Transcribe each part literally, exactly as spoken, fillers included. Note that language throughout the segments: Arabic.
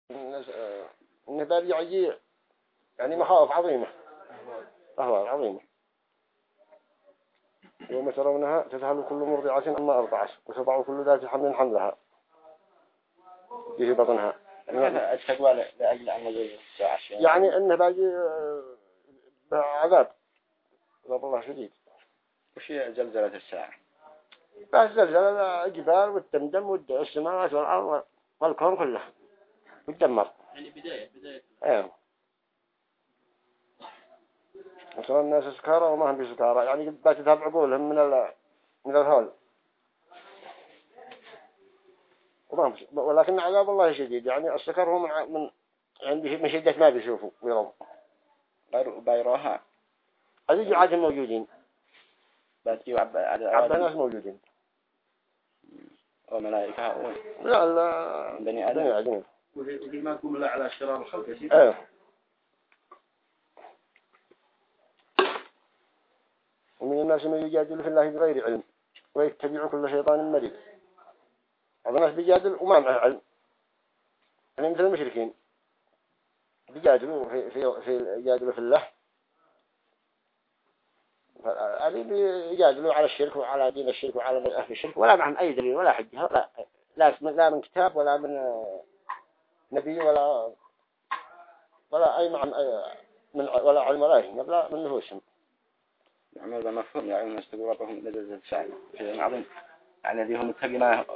إنه بيرجع يجي يعني مخاوف عظيمة أهوال عظيمة. يوم ترونها تذهل كل مرضعة عما أرضعت وتضع كل ذات حمل حملها في بطنها. التقوى لأجل أن يجي الساعة يعني إنه باجي عذاب عذاب الله شديد. وش هي زلزلة الساعة؟ بس زلزلة الجبال والتمدم والسماوات والأرض والكون كله يتدمر. يعني بداية بداية. ايوه. وصل الناس سكارى وما هم بسكارى يعني بتذهب عقولهم من ال من الهول. وما ولكن عذاب الله شديد يعني السكر هو من من عنده من شدة ما بيشوفوا ويروا. بيروها. هذه جعات موجودين. بس يعب عب ناس موجودين. وملائكة لا لا بني آدم. بني آدم. وهي ما تقوم لا على شرار الخلق يا سيدي. ايه. ومن الناس من يجادل في الله بغير علم ويتبع كل شيطان مريد. هذا الناس بيجادل وما معه علم. يعني مثل المشركين بيجادلوا في في في يجادلوا في الله. هذه بيجادلوا على الشرك وعلى دين الشرك وعلى أهل الشرك ولا معهم أي دليل ولا حجة لا لا لا من كتاب ولا من نبي ولا ولا أي معهم أي من ولا علم ولا شيء ولا من نفوسهم. يعني هذا مفهوم يعني الناس تقول ربهم لذة الشعب شيء عظيم يعني ذي هم متقين.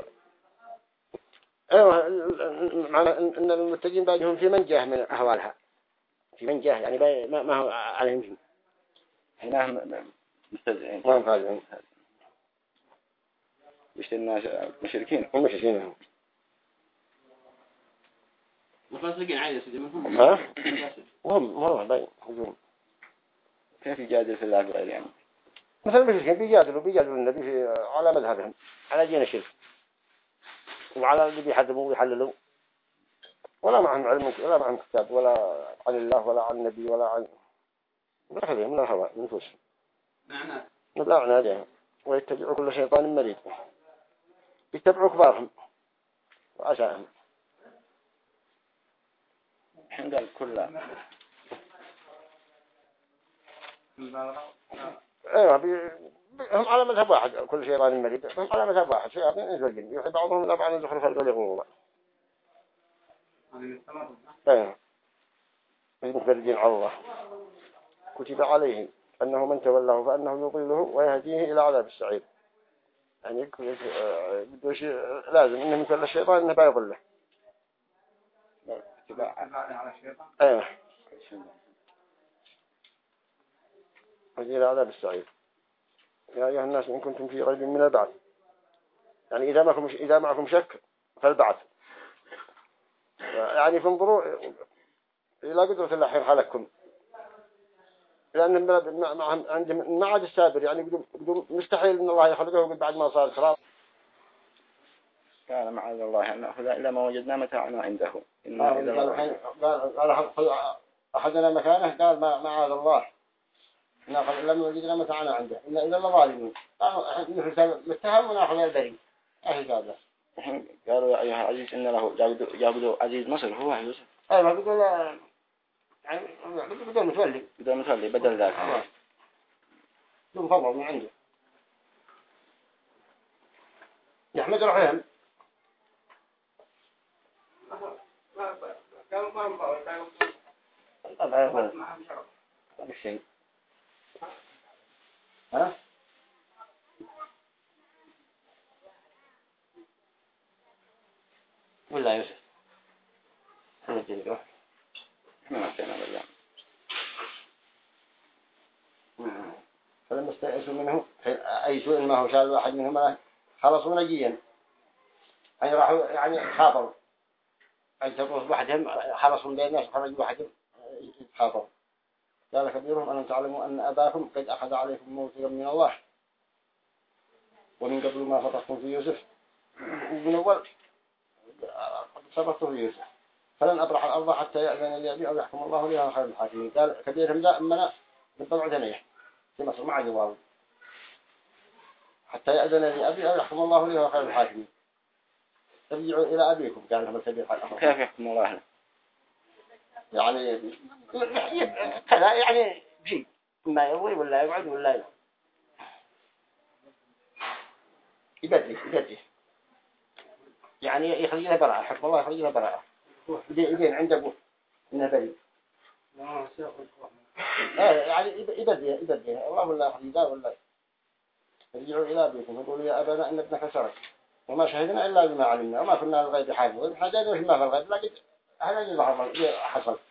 ايوه معنى ان المتقين باجهم في منجاه من احوالها في منجاه يعني ما ما هو عليهم شيء هنا مستزعين ما فاعلين مش الناس مشركين هم مشركين مفاسقين عادي سيدي منهم ها وهم مرة باين هجوم كيف يجادل في الله بغير يعني مثل المشركين بيجادلوا بيجادلوا النبي في على مذهبهم على دين الشرك وعلى اللي بيحدموا ويحللوا ولا معهم علم ولا معهم كتاب ولا عن الله ولا عن النبي ولا عن ولا خليهم من الهواء من نفوسهم معناه لا عنادها ويتبعوا كل شيطان مريد يتبعوا كبارهم وعشاهم. الحين قال كلها ايوه بي... هم على مذهب واحد كل شيطان مريد هم على مذهب واحد شياطين انس والجن يوحي بعضهم الى بعض زخرف القول يغرور. ايوه المتبرجين على الله كتب عليه انه من تولاه فانه يضله ويهديه الى عذاب السعير. يعني بده شيء لازم انه مثل الشيطان انه بيضله. على الشيطان. ايوه إلى عذاب السعير. يا أيها الناس إن كنتم في ريب من البعث يعني إذا معكم إذا معكم شك فالبعث يعني فانظروا إلى قدرة الله حين خلقكم لأن البلد معهم عندهم ما عاد السابر يعني بدون مستحيل إن الله يخلقه ويقول بعد ما صار خلاص. قال معاذ الله أن نأخذ إلا ما وجدنا متاعنا عنده. قال قال أحدنا مكانه قال ما معاذ الله ناخذ لما وجدنا متاعنا عنده إلا إلا الظالمين قالوا نحن متهم وناخذ البريء أهل قال قالوا يا أيها العزيز إن له جابدوا عزيز مصر هو يوسف. أي ما بيقول يعني بدل متولي بدل متولي بدل ذاك بدون فضل من عنده يحمد رحيم. قالوا ما هم قالوا قالوا ما هم شرط بالشيء ها ولا يوسف احنا تلقى ما كان ولا فلما استيئسوا منه أي سوء ما هو شال واحد منهم خلصوا نجيا يعني راحوا يعني خاطروا أي تروح واحدهم خلصوا بين الناس خرجوا واحدهم خاطروا. قال كبيرهم ألم تعلموا أن أباكم قد أخذ عليكم موثقا من الله ومن قبل ما فتحتم في يوسف ومن أول صبرتم في يوسف فلن أبرح الأرض حتى يأذن لي أبي أو يحكم الله لي خير الحاكمين. قال كبيرهم لا أمنا بالطبع دنيا في مصر مع جواب حتى يأذن لي أبي أو يحكم الله لي خير الحاكمين. ارجعوا إلى أبيكم قال لهم الكبير كيف يحكم الله يعني كذا يعني شيء ما يروي ولا يقعد ولا يبدي يبدي يعني يخلي له براءة حق الله يخلي له براءة يدين عند أبوه إنه بريء يعني يبدي يبدي الله ولا يخلي ذا ولا يرجعوا إلى بيتهم يقولوا يا أبانا إن ابنك سرق وما شهدنا إلا بما علمنا وما كنا للغيب حافظين حاجة ما في الغيب لكن هذا اللي حصل.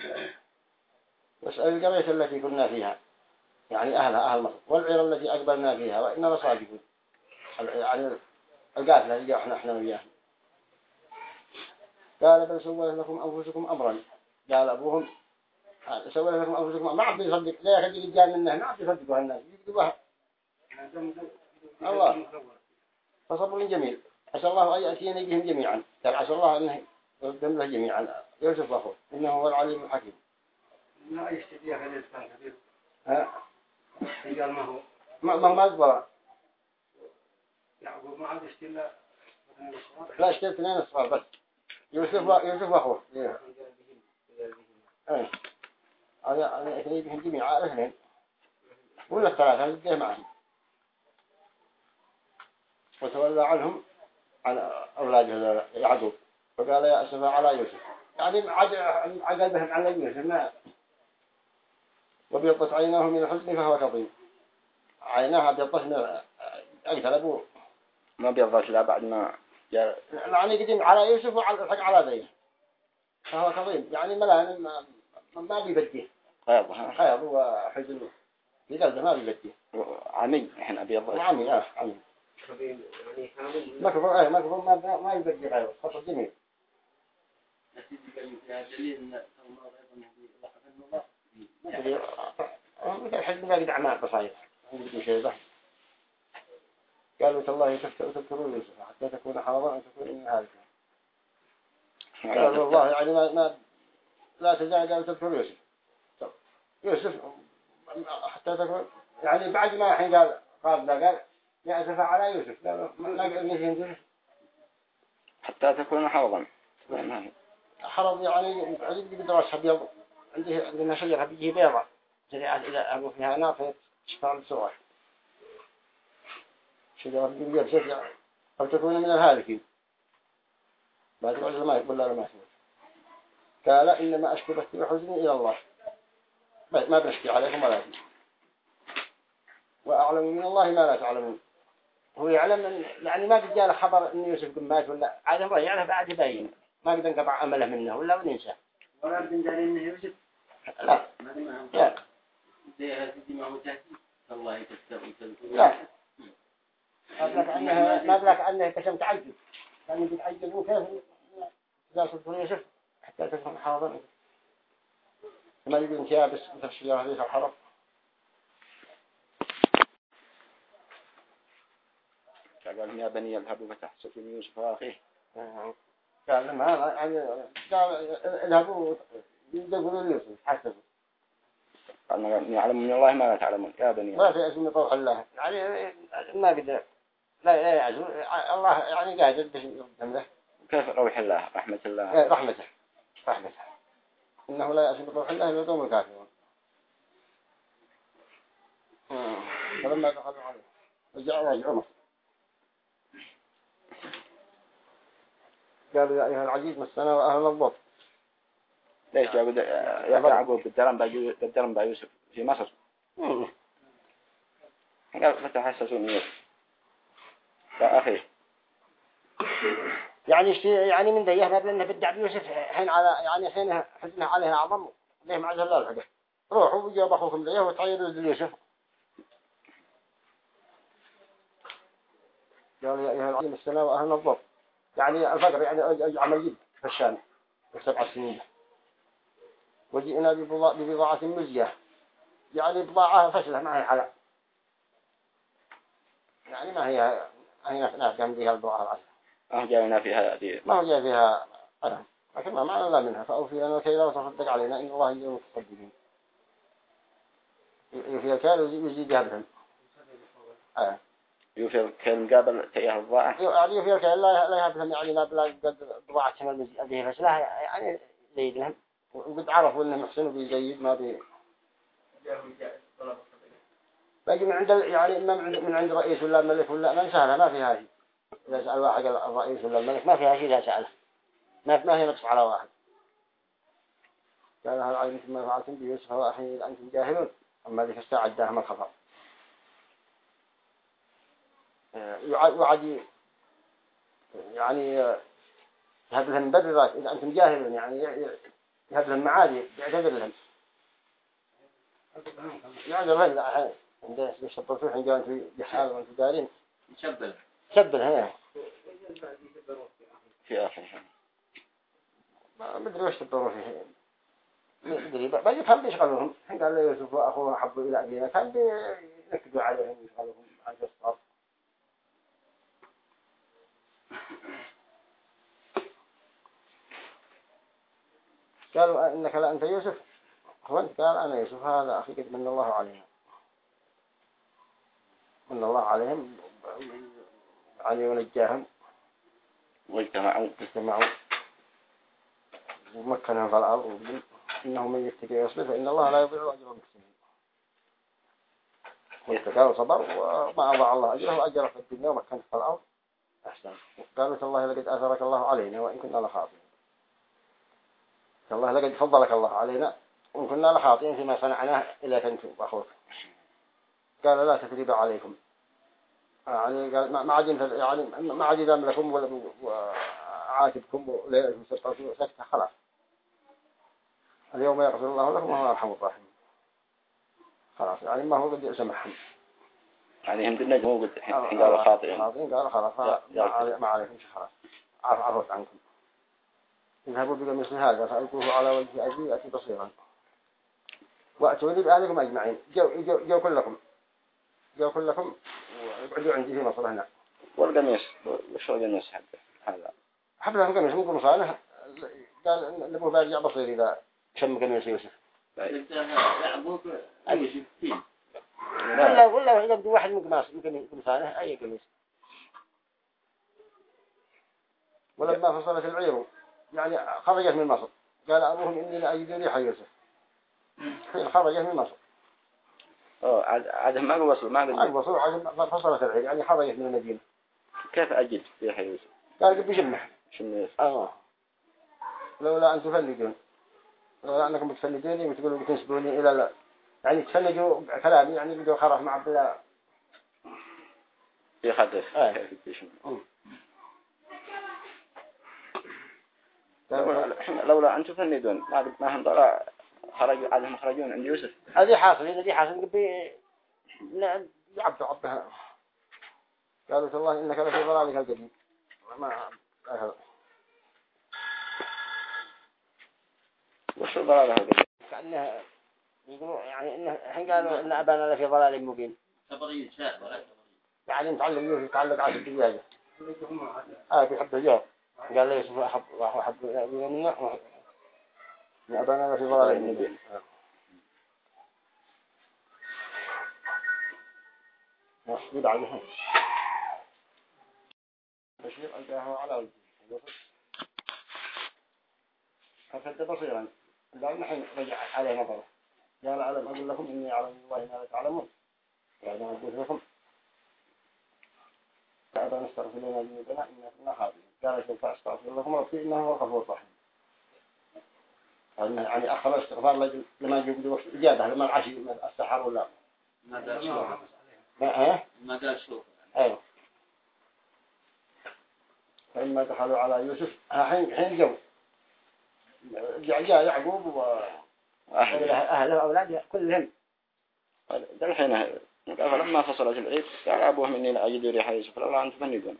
واسأل القرية التي كنا فيها يعني أهلها أهل مصر والعير التي أقبلنا فيها وإننا صادقون يعني القاتلة اللي احنا احنا وياه. قال بل سوى لكم أنفسكم أمرا قال أبوهم سوى لكم أنفسكم ما عبد يصدق لا يخلي الجان منه ما عبد يصدقوا الناس يكذبوها الله فصبر جميل عسى الله أن يأتيني بهم جميعا قال عسى الله أنه يردهم له جميعا يوسف أخوه إنه هو العليم الحكيم. لا يشتري هذا الإنسان كبير ها قال ما هو ما ما ما أقبل يعقوب ما عاد يشتري لا لا اشتري اثنين أصفار بس يوسف يوسف أخوه إيه إيه هذا هذا اثنين بهم جميعا اثنين ولا الثلاثة اللي معهم وتولى عنهم عن أولاده يعقوب فقال يا أسفا على يوسف يعني عقلبهم على يوسف ما وبيضت عيناه من الحزن فهو كظيم عيناها بيضت من أقتل أبوه ما بيضت لا بعد ما جاء يعني قديم على يوسف وعلى الحق على ذيه فهو كظيم يعني ملان ما, ما بيبديه خيض ها خيض وحزن في قلبه ما بيبديه عمي إحنا بيضت عمي آه عمي يعني كامل ما كفر آه ما كفر ما ما يبدي غيره خطر جميل دليل الله أيضا الله مثل حزب ما قد أعمال بصاير عندي شيء ذا قالوا تالله تذكرون يوسف حتى تكون حاضرا أن تكون إن هذا قالوا والله يعني ما, ما لا تزال قالوا تذكرون يوسف يوسف حتى تكون يعني بعد ما حين قال قال قال يا أسف على يوسف قالوا ما قال نسين حتى تكون حوضا حرض يعني عندي بدرس أبيض عندي عندنا شجرة بيجي بيضة جريعة إذا أبو فيها نار فتشتغل بسرعة شجرة بيجي بسرعة أو تكون من الهالكين ما تقول ما يقول لا ما يسمع قال إنما أشكو بثي وحزني إلى الله ما بنشكي عليكم ولا شيء وأعلم من الله ما لا تعلمون هو يعلم من يعني ما قد جاء خبر إن يوسف مات ولا عاد الله يعرف بعد باين ما قد انقطع أمله منه ولا وننسى ولا بدنا إنه يوسف لا ما لا زي هذه ما هو تأكيد الله يتستوي لا ما بلك أنه ما بلك أنه كشم تعجب كان يجب تعجبوا كيف إذا صدق يوسف حتى تكون حاضر ما يجب انتياب بس مثل الشجرة هذه الحرب قال يا بني اذهبوا فتحسسوا من يوسف وأخيه قال ما يعني قال اذهبوا يدقوا يوسف حسبوا قال يعلم من الله ما لا تعلمون يا بني ما في اسم طوح الله يعني ما قدر لا لا يعزو الله يعني قاعد يقدم له كيف روح الله رحمة الله رحمته رحمته إنه لا يأسم طوح الله يدوم الكافرون فلما دخلوا عليه رجعوا رجعوا قالوا يا أيها العزيز مسنا وأهل الضب ليش جابوا يعقوب بالدرم بالدرم بيوسف في مصر قال فتحسسوا من يوسف وأخيه يعني شيء يعني من ذيه ما بلنا بدع بيوسف حين على يعني حين حزنه عليه أعظم ليه معزه الله الحدث روحوا وجاب أخوكم ذيه وتعيروا ليوسف قال يا أيها العزيز مسنا وأهل الضب يعني الفقر يعني عمل جد في الشام في سبع سنين وجئنا ببضاعة مزية يعني بضاعة فشلة ما هي حلا يعني ما هي هي ناس كان فيها البضاعة العشرة أه جاءنا فيها دي ما هو جاء فيها أنا لكن ما معنى لا منها فأوفي أنا الكيل وتصدق علينا إن الله يجب المتصدقين يوفي الكيل ويزيدها بهم آه. يوفي الكيل مقابل تأيه الضاعة يعني يوفي الكيل لا لا يهبهم يعني لا بلا بضاعة كما المزية هذه فشلة يعني زيد لهم وقد عرفوا إنه محسن وبيجيد ما بي باقي من عند يعني ما من عند من عند رئيس ولا ملك ولا ما سهلة ما فيها شيء. إذا سأل واحد الرئيس ولا الملك ما فيها شيء إذا سأله ما ما هي نقص على واحد. قال هل علمتم ما فعلتم بيوسف وأخيه أنتم جاهلون أما ذيك الساعة اداهم الخطأ. وعد يعني يهب لهم مبررات إذا أنتم جاهلون يعني يهب لهم معادي يعتذر لهم يعني الرجل عندنا يشبروا حين جاء أنتم بحال وأنتم دارين يشبل شبل هنا في آخر ما مدري وش تبروا فيه ما أدري بقى يفهم بيشغلهم حين قال له يوسف وأخوه حبوا إلى أبينا كان بينكدوا عليهم يشغلهم على الصار. قالوا إنك لا أنت يوسف هو أنت قال أنا يوسف هذا أخي قد من الله علينا من الله عليهم يعني ونجاهم واجتمعوا اجتمعوا ومكنهم في الأرض وقال إنه من يتقي ويصبر فإن الله لا يضيع أجر المحسنين. واتقى وصبر وما أضاع الله أجره وأجره في الدنيا ومكنه في الأرض أحسن. قالوا الله لقد أثرك الله علينا وإن كنا لخاطئين. الله لقد فضلك الله علينا وإن كنا لخاطئين فيما صنعناه إلى كنتم وأخوك. قال لا تثريب عليكم يعني قال ما عاد يعني ما عاد يدام لكم ولا عاتبكم ولا يسقطوا سكت خلاص اليوم يغفر الله لكم وهو أرحم الراحمين خلاص يعني ما هو قد سمحهم يعني هم بالنجم هو قد حين قالوا خاطئين خاطئين قالوا خلاص ما عليكم شيء خلاص عفوت عنكم اذهبوا بقميص هذا فألقوه على وجه أبي أتي بصيرا وأتوني بأهلكم أجمعين جو جو جو كلكم جو كلكم وقعدوا عندي في مصر هنا. والقميص وش هو القميص حقه هذا حبلهم قميص مو قمصانه قال نبوه بارجع بصير إذا شم قميص يوسف. يعقوب أي شيء ولا ولا يبدو واحد من قماص من قمصانه أي قميص. ولما فصلت العير يعني خرجت من مصر قال أبوهم إني لا أجد ريح يوسف حين خرجت من مصر. أوه عاد عاد ما وصل ما قال وصل عاد فصلت العير يعني خرجت من المدينة. كيف أجد ريح يوسف؟ قال قد بجمح شم آه لولا أن تفلدون لولا أنكم بتفلدوني وتقولوا بتنسبوني إلى لا يعني تفلدوا كلامي يعني بدوا خرف مع عبد الله يخدف آه. كيف لولا أن تفندون ما ما هم طلع خرج عادهم خرجون عند يوسف. هذه حاصل هذه حاصل قبي لا يعبد عبها قالوا والله إنك لفي ضلالك القديم ما أخذ وش الضلال هذا؟ كأنه يقولوا يعني إنه حين قالوا إن أبانا لفي ضلال مبين. تبريد شاء ولا تبريد. يعني نتعلم يوسف يتعلق على الدجاجة. آه بيحب الجواب. قال لي يوسف أحب راح أحب منا إن أبانا لفي ضلال مبين. يدعى بشير ألقاها على وجهه فكنت بصيرا قال نحن رجع عليه نظره قال ألم أقول لكم إني أعلم الله ما لا تعلمون قال أنا أقول لكم فأبا نستغفر لنا ذنوبنا إنا كنا خاطئين قال سوف أستغفر لكم ربي إنه هو الغفور الرحيم. يعني أخر استغفار لما يجب وقت إجابة لما العشي السحر ولا ما دار شوف ما ما دار شوف أيوه. فإما دخلوا على يوسف حين حين جو جاء يعقوب وأهله وأولاده كلهم. الحين قال لما فصلت العيد قال أبوهم إني لا أجد ريح يوسف لولا أن تفندون.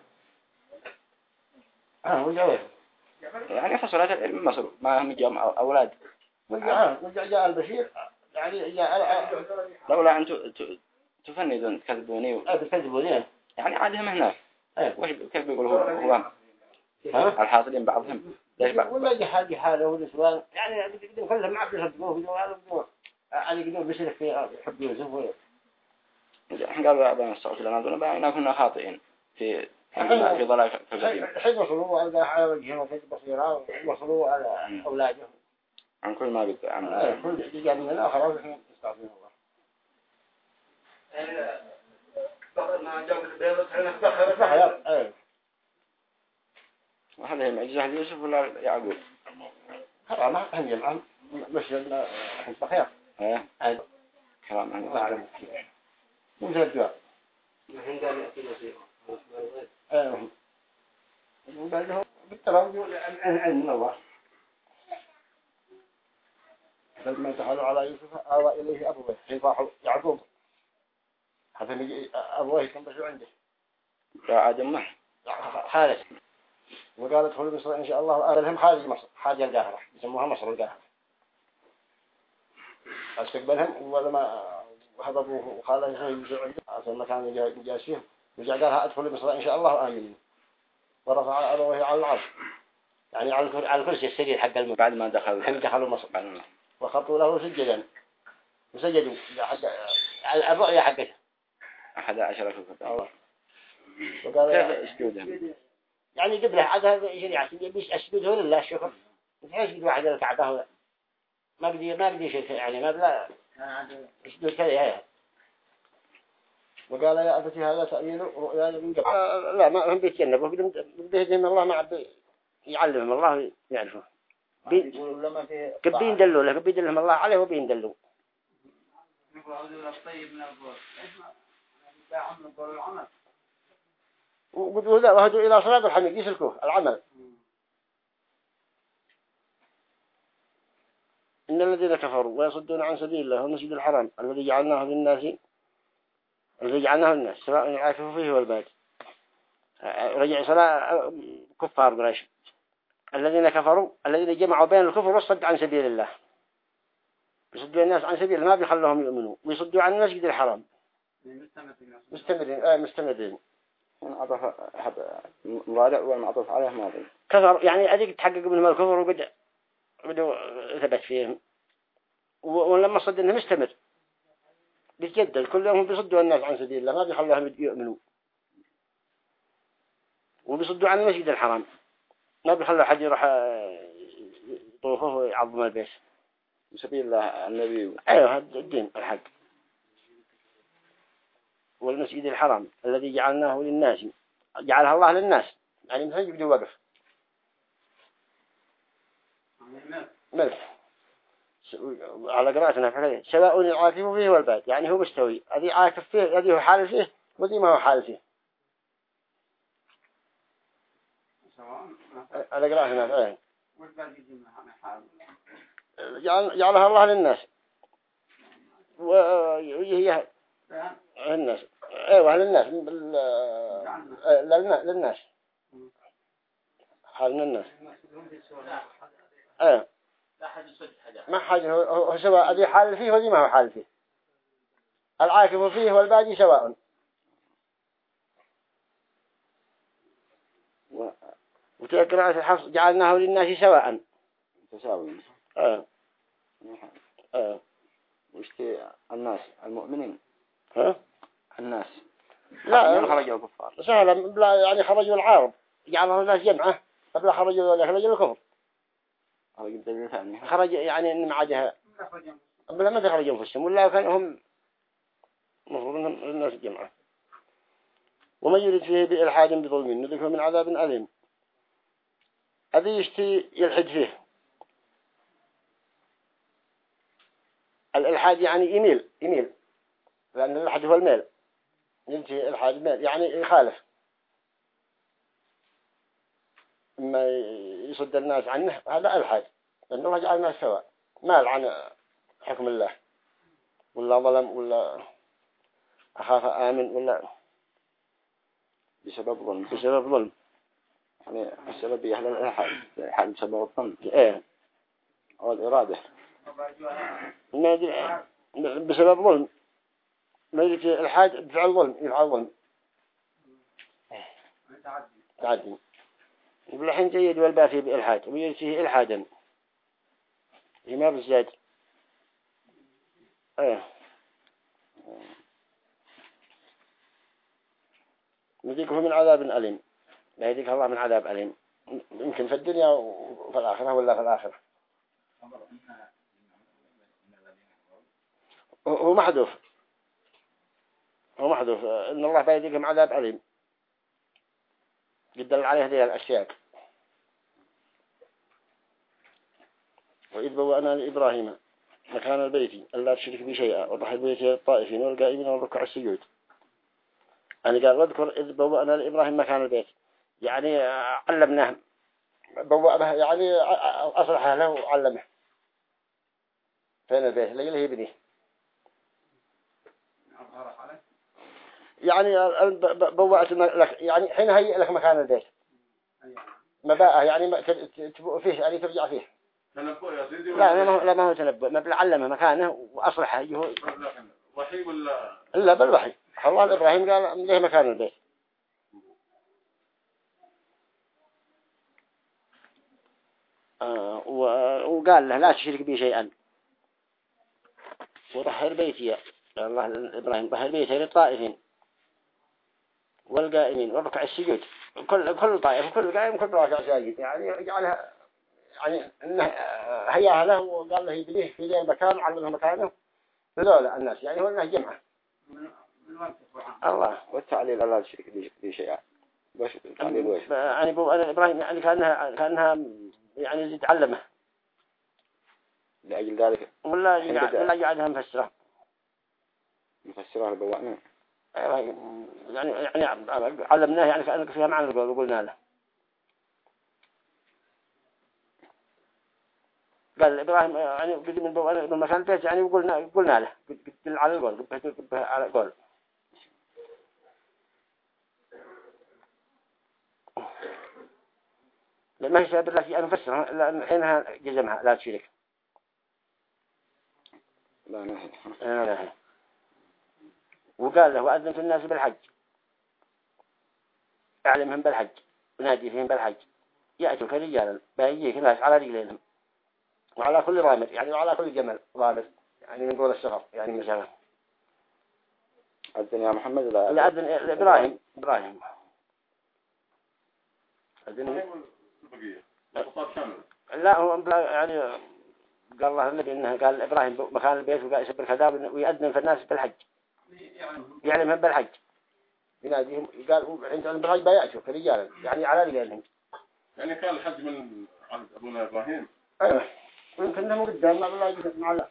آه وجاء يعني فصلت العيد من مصر ما هم جم أولاد. وجاء وجاء جاء البشير يعني جاء لولا أن تفندون تكذبوني. آه تكذبوني. يعني عادهم هناك. أيه. وش كيف بيقولوا هو الحاصلين بعضهم ليش بعض ولا جحال جحاله ونسوان يعني يقدرون كلهم ما عبد يصدقوه يقولوا هذا يعني يقدرون بيصير في حب يوسف. قالوا أبانا استغفر لنا ذنوبنا إنا كنا خاطئين في في ضلال في القديم. حين وصلوا ألقاه على وجهه وفي بصيرة وصلوا على أولاده عن كل ما قد عن آه، كل جاء من الآخر أو إحنا نستعفين الله. ما جاب البيض خلنا بس حياة آه وهذا هي معجزة ليوسف ولا يعقوب؟ خلاص ما هم جمعهم مش لنا حين بخير. ها آه كلام عن الله أعلم. مو زي الدواء. الحين قال يأتي نصيبه. آه وقال له بالتلام يقول عن عن من الله. لما دخلوا على يوسف آوى إليه أبوه حين يعقوب. حتى يجي أبوه يتنبسوا عنده. يا آدم مح حارس وقالت ادخلوا مصر إن شاء الله. أهلهم خارج مصر خارج القاهرة يسموها مصر القاهرة. استقبلهم ولما هضبوه وخاله يسوي عنده عشان مكان يجاسيه وجاء قالها ادخلوا مصر إن شاء الله آمنين. ورفع أبوه على العرش يعني على على الكرسي السرير حق الملك بعد ما دخل هم دخلوا مصر وخطوا له سجدا وسجدوا حق الرؤيا حقته أحد عشر في الفتاة. وقال كيف اسجودهم؟ يعني قبله عاد شريعة بيش أسجده لله الشكر متى يسجد واحد الكعبة ما بدي ما بدي شيء يعني ما بلا اسجد كذا هي. وقال يا أبتي هذا تأويل رؤيا من قبل. لا ما هم بيتجنبوا بده يدهم الله ما عبد يعلمهم الله يعرفه. كبين دلوا له كبين دلهم الله عليه وبين دلوا. وهذا وهدوا إلى صراط الحميد يسلكوه العمل. إن الذين كفروا ويصدون عن سبيل الله والمسجد الحرام الذي جعلناه للناس الذي جعلناه للناس سواء يعاكفوا فيه والباد. رجع صلاة كفار قريش الذين كفروا الذين جمعوا بين الكفر والصد عن سبيل الله. يصدوا الناس عن سبيل الله ما بيخلوهم يؤمنوا ويصدوا عن المسجد الحرام. مستمرين آه مستمرين. أضاف مضارع والمعطوف عليه ماضي. كفر يعني أديك تحقق منهم الكفر وبدأ بدأ ثبت فيهم ولما صد إنه مستمر بيتجدد كل يوم بيصدوا الناس عن سبيل الله ما بيخلوهم يؤمنوا وبيصدوا عن المسجد الحرام ما بيخلوا حد يروح يطوفه ويعظم البيت. سبيل الله النبي. أيوه هذا الدين الحق. والمسجد الحرام الذي جعلناه للناس جعلها الله للناس يعني مثلا يبدو وقف ملك على قراءتنا فعليه سواء العاكف فيه والباد يعني هو مستوي الذي عاكف فيه الذي هو حال فيه وذي ما هو حال فيه على قراءتنا فعليه جعلها الله للناس وهي الناس ايوه للناس للناس للناس حال الناس ايه ما حاجه هو سواء ادي حال فيه ودي ما هو حال فيه العاكف فيه والباقي سواء. وتقرأ الحفظ جعلناه للناس سواء تساوي اه اه واشتي الناس المؤمنين ها الناس لا خرجوا الكفار سهلا بلا يعني خرجوا العارض جعلهم الناس جمعة قبل خرجوا ولا خرجوا الكفر خرجوا الدليل ثاني خرج يعني إن معادها قبل ما تخرجوا انفسهم ولا كان هم مفروض الناس جمعة. ومن يريد فيه بإلحاد بظلم نذقه من عذاب أليم. هذا يشتي يلحد فيه الإلحاد يعني يميل يميل لأن الإلحاد هو الميل يلتي الإلحاد ميل يعني يخالف ما يصد الناس عنه هذا إلحاد لأن الله جعل الناس سواء مال عن حكم الله ولا ظلم ولا أخاف آمن ولا بسبب ظلم بسبب ظلم يعني السبب يحل الإلحاد الإلحاد بسبب الظلم إيه أو الإرادة ما بسبب ظلم ما يجي الحاد بفعل ظلم يفعل ظلم تعدي يقول الحين جيد والبافي بإلحاد ويجي إلحادا هي ما بالزاد ايه نذيقه من عذاب أليم لا يذيق الله من عذاب أليم يمكن في الدنيا وفي الآخرة ولا في الآخرة هو محذوف هو محذوف إن الله بيذيقهم عذاب أليم يدل عليه هذه الأشياء. وإذ بوأنا لإبراهيم مكان البيت ألا تشرك بي شيئا وضحي بيت الطائفين والقائمين والركع السجود. أنا قال واذكر إذ بوأنا لإبراهيم مكان البيت يعني علمناه بوأ به يعني أصلح له وعلمه فين البيت اللي يبنيه يعني بوأت لك يعني حين هيئ لك مكان البيت مباءه يعني تبقى فيه يعني ترجع فيه. لا لا ما هو تنبؤ ما بلعلمه مكانه وأصلحه يهو وحي ولا إلا بالوحي. الله إبراهيم قال له مكان البيت آه وقال له لا تشرك بي شيئا وطهر بيتي الله إبراهيم طهر بيتي للطائفين والقائمين والركع السجود كل كل طائف كل قائم كل راكع ساجد يعني يجعلها يعني إنه هيا له وقال له يبنيه في ذي المكان علمه مكانه لولا الناس يعني هو إنه جمعه الله والتعليل لا تشرك به شيئا باش التعليل وش يعني بو أنا إبراهيم يعني كأنها كأنها يعني زيد علمه لأجل ذلك ولا ولا يجعلها مفسرة مفسرة لبوأنا يعني يعني علمناه يعني كأنك فيها معنى قلنا له. قال إبراهيم يعني قد من بوأنا من مكان البيت يعني وقلنا قلنا له قد على القول قد على القول ما هي شابر لك أنا مفسرها لأن حينها جزمها لا تشرك لا نهي لا نهي. وقال له وأذن في الناس بالحج أعلمهم بالحج ونادي فيهم بالحج يأتوا كرجالا بيجيك الناس على رجلينهم وعلى كل ضامر يعني وعلى كل جمل ضامر يعني من طول السفر يعني مسافة. أذن يا محمد لا لا أذن إبراهيم إبراهيم أذن لا هو يعني قال الله النبي إنه قال إبراهيم مكان البيت وقال يسبر كذاب ويأذن في الناس بالحج يعلمهم بالحج يناديهم قال عند البلاد بيأتوا كرجالا يعني على رجالهم يعني كان الحج من عند أبونا إبراهيم. أيوة ويمكن إنه قدام ما بالله يجب معلق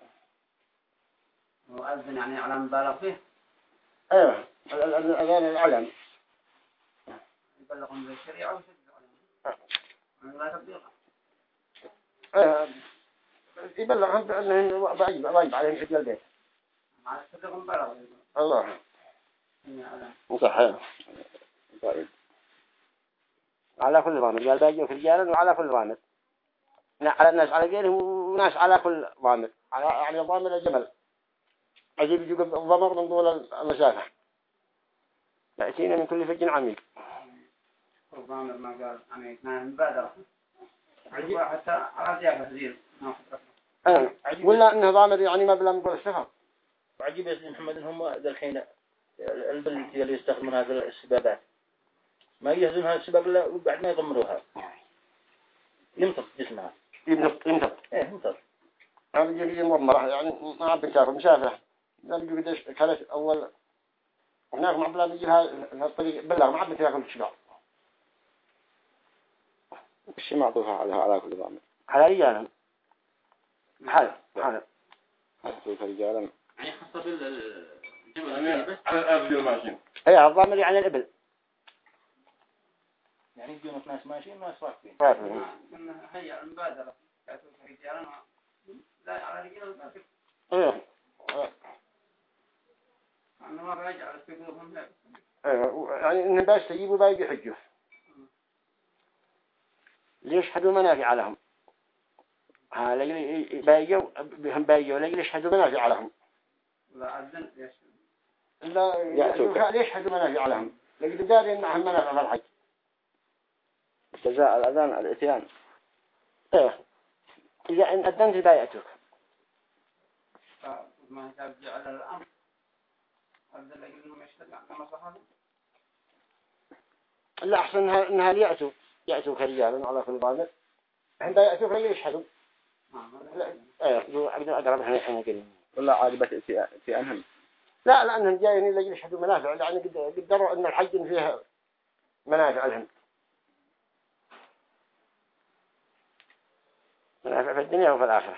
مؤذن يعني علم بالغ فيه. أيوة الأذان العلم يبلغهم بالشريعة ويشجعوا عليهم لا تبليغ أيوة يبلغهم بأنه واجب واجب عليهم حج البيت مع تبلغهم بالغ الله صحيح طيب على كل ضامر قال باجوا في رجالا وعلى كل ضامر على الناس على غيرهم وناس على كل ضامر على يعني ضامر الجمل عجيب يجوا الضمر من طول المسافة يأتينا من كل فج عميق الضامر ما قال يعني كان مبادرة عجيب حتى على زيادة كثير أه. ولا إنه ضامر يعني ما بلا نقول السفر. وعجيب يا سيدي محمد إن هم ذا الحين البلد اللي يستخدمون هذه السبابات ما يجهزون هذه السباب إلا وبعد ما يضمروها يمطط جسمها يمطط يمطط إيه يمطط هذا يجي مضمرة يعني ما عم بتشافه مشافة لا بيجي قديش كانت أول هناك ما بلا بيجي هالطريق بلغ ما عم بتشافه الشجاع وش معطوها على على كل ضامن على رجالهم حال حال معطوها رجالا يعني خاصة بالجمل على الأرض الماشين. أيه الضامر يعني الإبل يعني يجون ناس ماشيين ناس راكبين. راكبين. كنا هيا المبادرة كاتوا رجالا لا على رجال الباقي. إيه. أنا ما راجع على سبيلهم لا. إيه يعني إن بس يجيبوا باقي حجه. ليشهدوا منافع لهم. ها لجل باقيوا بهم باقيوا لجل يشهدوا منافع لهم. لا أذن يشهد. لا يأتوا يشهدوا منافع لهم. لجل دارين معهم منافع في الحج. جزاء الأذان الاتيان. إيه. إذا إن أذنت بايعتك. فما ترجع على الأمر. أذن لجل إنهم يشهدوا عن مصلحة. لا أحسن إنها إنها يأتوا يأتوا كرجال على كل ضامر. عند يأتوا لجل يشهدوا. لا ايه أقدر أقرب إحنا إحنا كده ولا عاقبة في في أنهم لا لأنهم جايين اللي يشهدوا منافع يعني قدروا أن الحج فيها منافع لهم منافع في الدنيا وفي الآخرة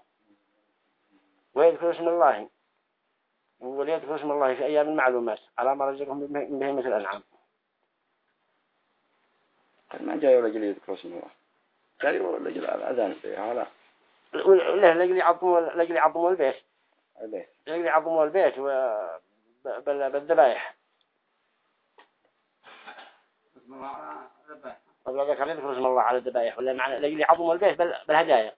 ويذكر اسم الله وليذكر اسم الله في أيام المعلومات على ما رزقهم به مثل الأنعام. ما جاي ولا جلي يذكر اسم الله جاي ولا جلي الأذان فيها لا ولا لجلي عظموا لجلي عظموا البيت عليه لجلي عظموا البيت وبالذبائح اسم الله على الذبائح. قبل ذلك يذكر اسم الله على الذبائح ولا معنى لجلي عظموا البيت بالهدايا.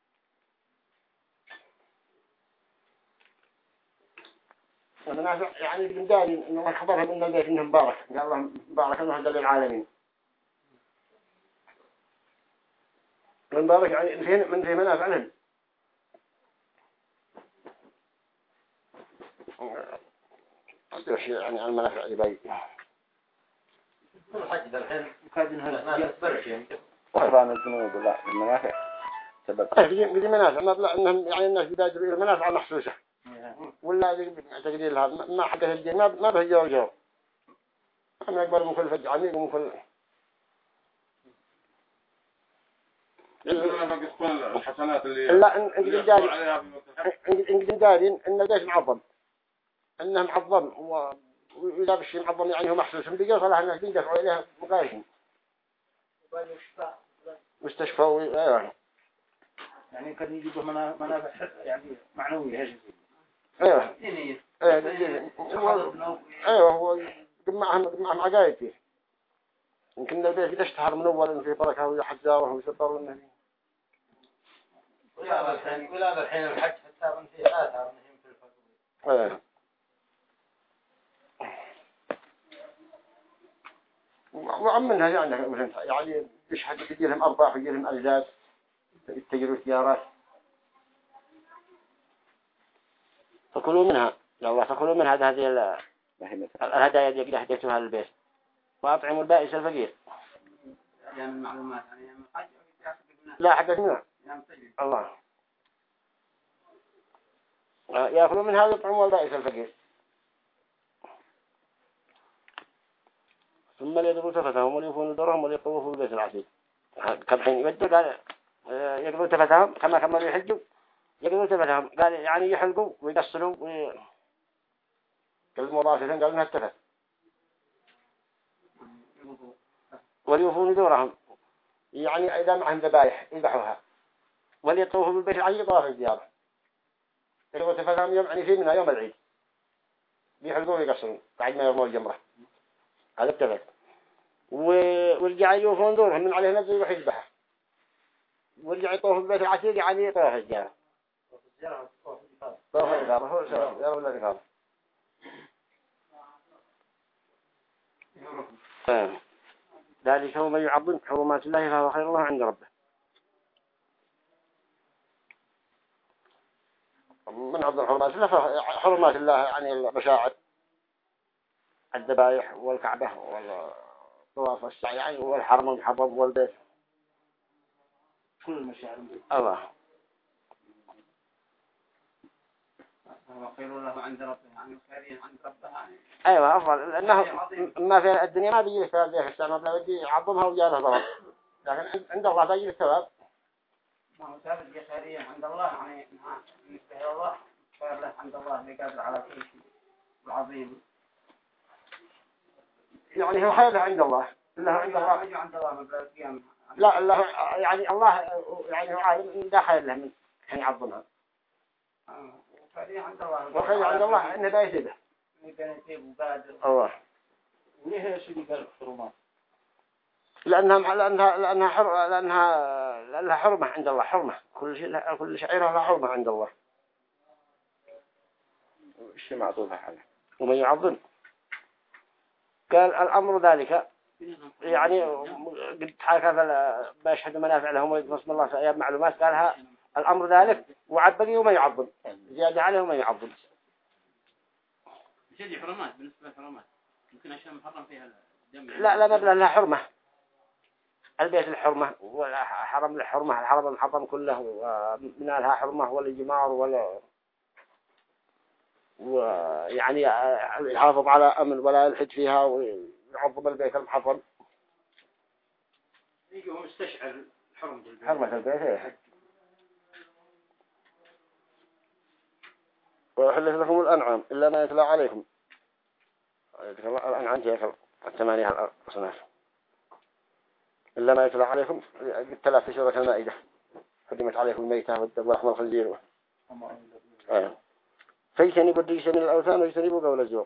المنافع يعني بالداري إن الله خبرهم إن البيت إنه مبارك قال الله مبارك الله للعالمين. من بارك يعني من من في منافع لهم. هذا شيء يعني المنافع اللي باي. الحج ده الحين مكادين هلا ما يصبرش يعني. وحرام الذنوب لا المنافع سبب. إيه بدي منافع ما بلا إنهم يعني الناس بيدادوا المنافع محسوسة. ولا تقدير لها ما حدث الدين ما ما به جو جو. أنا أكبر من كل فج عميق ومن كل. الحسنات اللي لا إن إن جدارين إن جدارين إن ليش معظم إنه معظم وإذا بشي معظم يعني هو محسوس بيجي صلاح الناس بيدفعوا إليه مقايسين مستشفى وأيوه يعني كان يجيبه منافع يعني معنوية هذه. ايوه دينية. ايوه دينية. ايوه هو جمعهم جمعهم عقايد يمكن البيت قد اشتهر من اول في بركه ويحجاره ويسطروا النبي. ولا الحين ولا الحين الحج حتى من في آثار منهم في الفضل. ايه وعملها يعني مثلا يعني يشهد يجي لهم ارباح ويجي لهم ارزاق يتجروا سيارات فكلوا منها يا الله فكلوا من هذا هذه الهدايا اللي هديتوها للبيت وأطعموا البائس الفقير. أيام المعلومات يعني أيام الحج لا حدث منها الله يأكلوا من هذا ويطعموا البائس الفقير ثم ليقضوا تفتهم وليوفوا نذورهم وليطوفوا بالبيت العتيق. كم حين يبدو قال يقضوا تفتهم كما كملوا يحجوا يقضوا تفتهم قال يعني يحلقوا ويقصروا وي... كالمضافين قالوا انها التفت وليوفوا نذورهم يعني إذا معهم ذبائح يذبحوها وليطوفوا بالبيت العتيق طواف الزيارة. يقضوا تفتهم يوم يعني في منها يوم العيد يحلقوا ويقصروا بعد ما يرموا الجمرة هذا التفت ورجع يوفوا نذورهم من عليه نزل يروح يذبحه ورجع يطوف بالبيت العتيق يعني طواف الزيارة. طواف الزيارة هو يا ولا الزيارة. ذلك هو من يعظم حرمات الله فهو خير الله عند ربه. من عظم حرمات الله فحرمات الله يعني المشاعر الذبائح والكعبة والطواف والسعي يعني والحرم المحرم والبيت كل المشاعر الله هو خير له عند ربه يعني خير عند ربه يعني. أيوة أفضل لأنه ما في الدنيا ما بيجي الثواب ذي في السماء بلا بدي يعظمها وجاله ضرر لكن عند الله بيجي الثواب. ما هو ثابت خيريا عند الله يعني بالنسبة إلى الله خير له عند الله اللي قادر على كل شيء العظيم. يعني هو خير له عند الله الله عند الله يجي عند الله مبلغ القيامة. لا الله يعني الله يعني هو عالم ده خير له من حين يعظمها. خير عند الله. وخير عند الله إنه ده يسيبه. كان يسيب وقادر. الله. وليه يا سيدي قال حرمات؟ لأنها لأنها لأنها حر لأنها لأنها حرمة عند الله حرمة كل شيء كل شعيرة لها حرمة عند الله. الشيء معطوفة حاله. ومن يعظم قال الأمر ذلك يعني قد حكى بأشهد منافع لهم ويقسم الله في أيام معلومات قالها الأمر ذلك وعبقي وما يعظم زيادة عليه وما يعظم. شدي حرمات بالنسبة للحرمات يمكن أشياء محرم فيها الدم. لا لا مبلغ لها حرمة البيت الحرمة وحرم الحرمة الحرم المحرم كله ومن لها حرمة ولا جمار ولا ويعني يحافظ على أمن ولا يلحد فيها ويعظم البيت المحرم. يجوا مستشعر الحرمة البيت. حرمة البيت. وأحلت لكم الأنعام إلا ما يتلى عليكم. الأنعام تيكل الثمانية الأصناف إلا ما يتلى عليكم الثلاث في سورة المائدة حرمت عليكم الميتة والدم ولحم الخنزير. آه. فيجتنبوا الرجس من الأوثان ويجتنبوا قول الزور.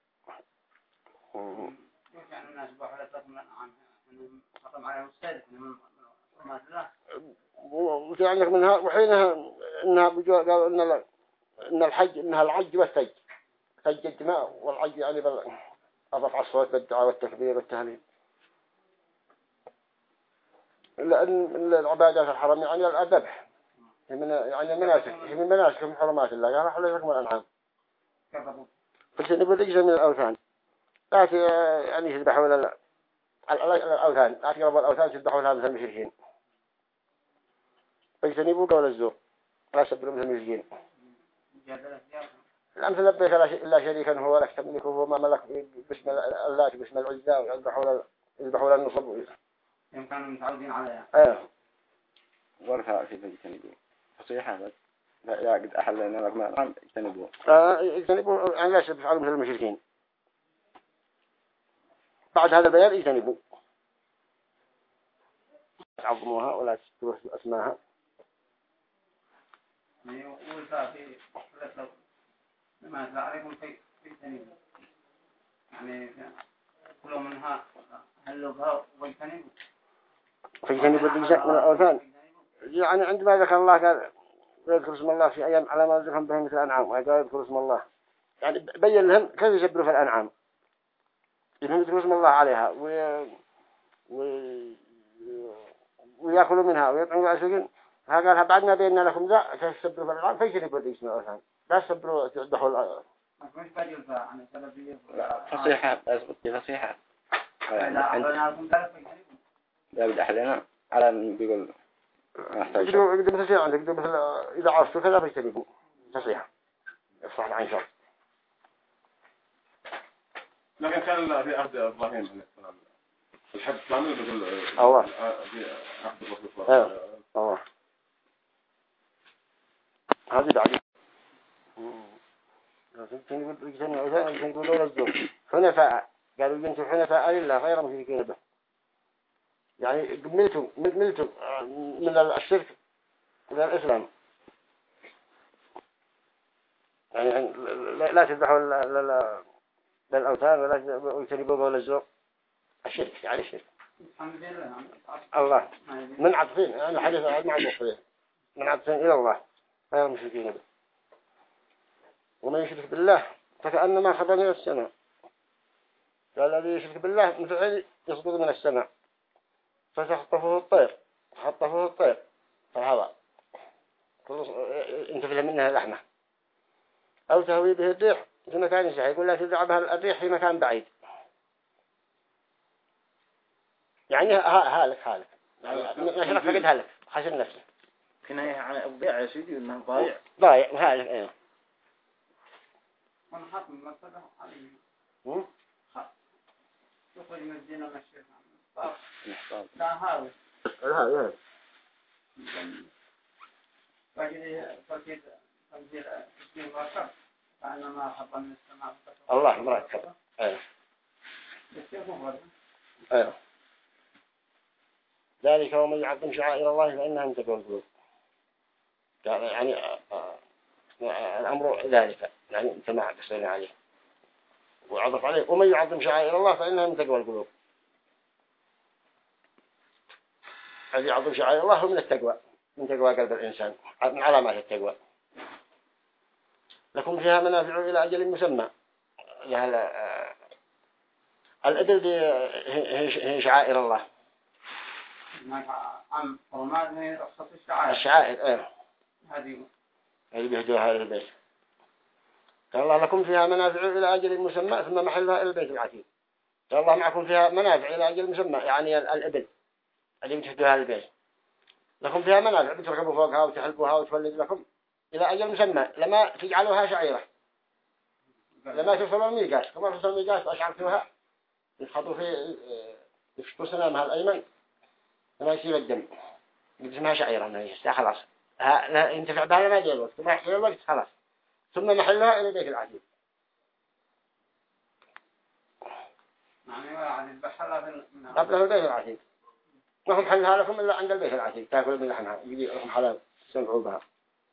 يعني الناس بحولة من الأنعام من حرم عليهم السيد من حرمات الله. وعندك منها وحينها إنها قالوا إن لا إن الحج إنها العج والثج ثج الدماء والعج يعني بالرفع الصوت بالدعاء والتكبير والتهليل. لأن العبادات الحرم يعني الذبح من يعني المناسك هي من مناسك من حرمات الله قال حل لكم الأنعام. فاجتنبوا الرجس من الأوثان لا يعني يذبحوا ولا الأوثان لا تقربوا الأوثان تذبحوا لها مثل المشركين. فاجتنبوا قول الزور لا تسبروا مثل المشركين. الأمثلة لبيك إلا شريكا هو لك تملكه وما ملك باسم اللات باسم العزة ويذبحوا للنصب. يوم كانوا متعودين عليها. ايه. ورفع في فاجتنبوا فصيحة بس لا قد أحلنا لكم الأنعام اجتنبوا. آه اجتنبوا يعني لا تفعلوا مثل المشركين. بعد هذا البيان اجتنبوا. تعظموها ولا تستوى أسماها. ويقول في ثلاثة لما يطلع عليكم في اجتنبوا. يعني كل منها هلوها واجتنبوا. فاجتنبوا الرجس من الأوثان. يعني عندما ذكر الله قال يذكر اسم الله في أيام على ما ذكرهم بهم مثل الأنعام وقال يذكر اسم الله يعني بين لهم كيف يسبروا في الأنعام إنهم يذكروا اسم الله عليها و... و... ويأكلوا منها ويطعموا الأسوكين. ها قالها بعد ما بينا لكم ذا كيف يسبروا في الأنعام فاجتنبوا الرجس من الأوثان لا تسبروا تذبحوا الأ... مش بجل عن السببية. فصيحة أسقطي فصيحة. لا أحلنا لكم ثلاثة فاجتنبوا. لا بدي أحلنا على من بيقول يقدروا يقدروا مثل عندك يقدروا مثل إذا عرفتوا كذا فاجتنبوا تصيح يفصح عن شر. لكن كان في عهد إبراهيم عليه السلام الحج كامل بيقول الله في عهد الرسول الله هذه بعد يقولون الزوج حنفاء قالوا بنتوا حنفاء لله غير مشركين به يعني ملتم ملتم من الشرك إلى الإسلام يعني لا تذبحوا للأوثان ولا يجتنبوا قول الزور الشرك يعني الشرك. الله من عطفين يعني حديث مع المصريين من عطفين إلى الله غير مشركين به ومن يشرك بالله فكأنما خطر من السماء. قال الذي يشرك بالله مثل يسقط من السماء فتخطفه الطير خطفه الطير في الهواء انتفل منها اللحمة أو تهوي به الريح في مكان سحي يقول لا تدع بها الريح في مكان بعيد يعني هالك هالك نشرك فقد هالك حسن نفسه كناية عن الضياع يا سيدي إنه ضايع ضايع هالك ايه من حكم مثلا عليه هم يخرج من الدين المشرك لا هذا هذا فجد فجد فجد الدين وكر فإنما حط من السماء الله مرتب ايه ايه ذلك ومن يعظم شعائر الله فإنها من تقوى القلوب يعني الأمر ذلك يعني انت ما قصينا عليه وعظف عليه ومن يعظم شعائر الله فإنها من تقوى القلوب. الذي يعظم شعائر الله هو من التقوى من تقوى قلب الإنسان من علامات التقوى. لكم فيها منافع إلى أجل مسمى الأدل دي هي شعائر الله عن حرمات من رخصة الشعائر الشعائر ايه هذه اللي بيهدوها إلى البيت. قال الله لكم فيها منافع إلى أجل مسمى ثم محلها إلى البيت العتيق. قال الله معكم فيها منافع إلى أجل مسمى يعني الإبل اللي بتحدوها البيت لكم فيها منافع بتركبوا فوقها وتحلبوها وتولد لكم إلى أجل مسمى لما تجعلوها شعيرة لما توصلوا الميقات كما توصلوا الميقات أشعرتوها يتخطوا في يفتوا سنامها الأيمن لما يصير الدم اسمها شعيرة من هي خلاص ها ينتفع بها لما جاء الوقت ثم يحصل الوقت خلاص ثم محلها إلى بيت العتيق. يعني واحد يذبحها في قبل البيت العتيق ما هم حلها لكم إلا عند البيت العتيق تأكل من لحمها يجي لكم حلال تنفعوا بها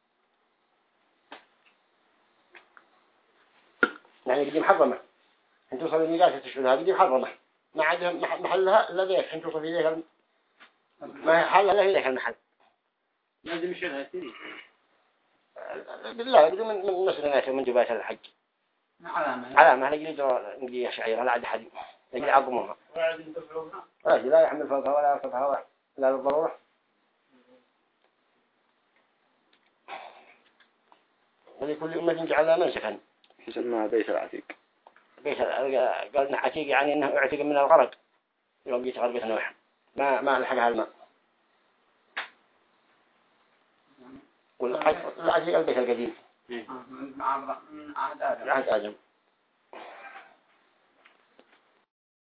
يعني قديم حرمة انتوا صلوا الميقات تشعلها قديم حرمة ما عاد محلها إلا ذيك انتوا صلوا في ذيك ما حلها إلا في ذيك المحل لازم يشيلها سيدي بالله قديم من من مسلمات ومن جبات الحج علامة علامة نجي نجي شعيرة لا عاد حد نجي عظموها وعد ينتفعونها لا يحمل فوقها ولا يركبها لا للضرورة ولكل أمة جعلها منسكا يسمى بيت العتيق. بيت قال عتيق يعني أنه اعتق من الغرق يوم جيت غرقة نوح ما ما لحقها الماء والعتيق البيت القديم من عهد آدم عهد آدم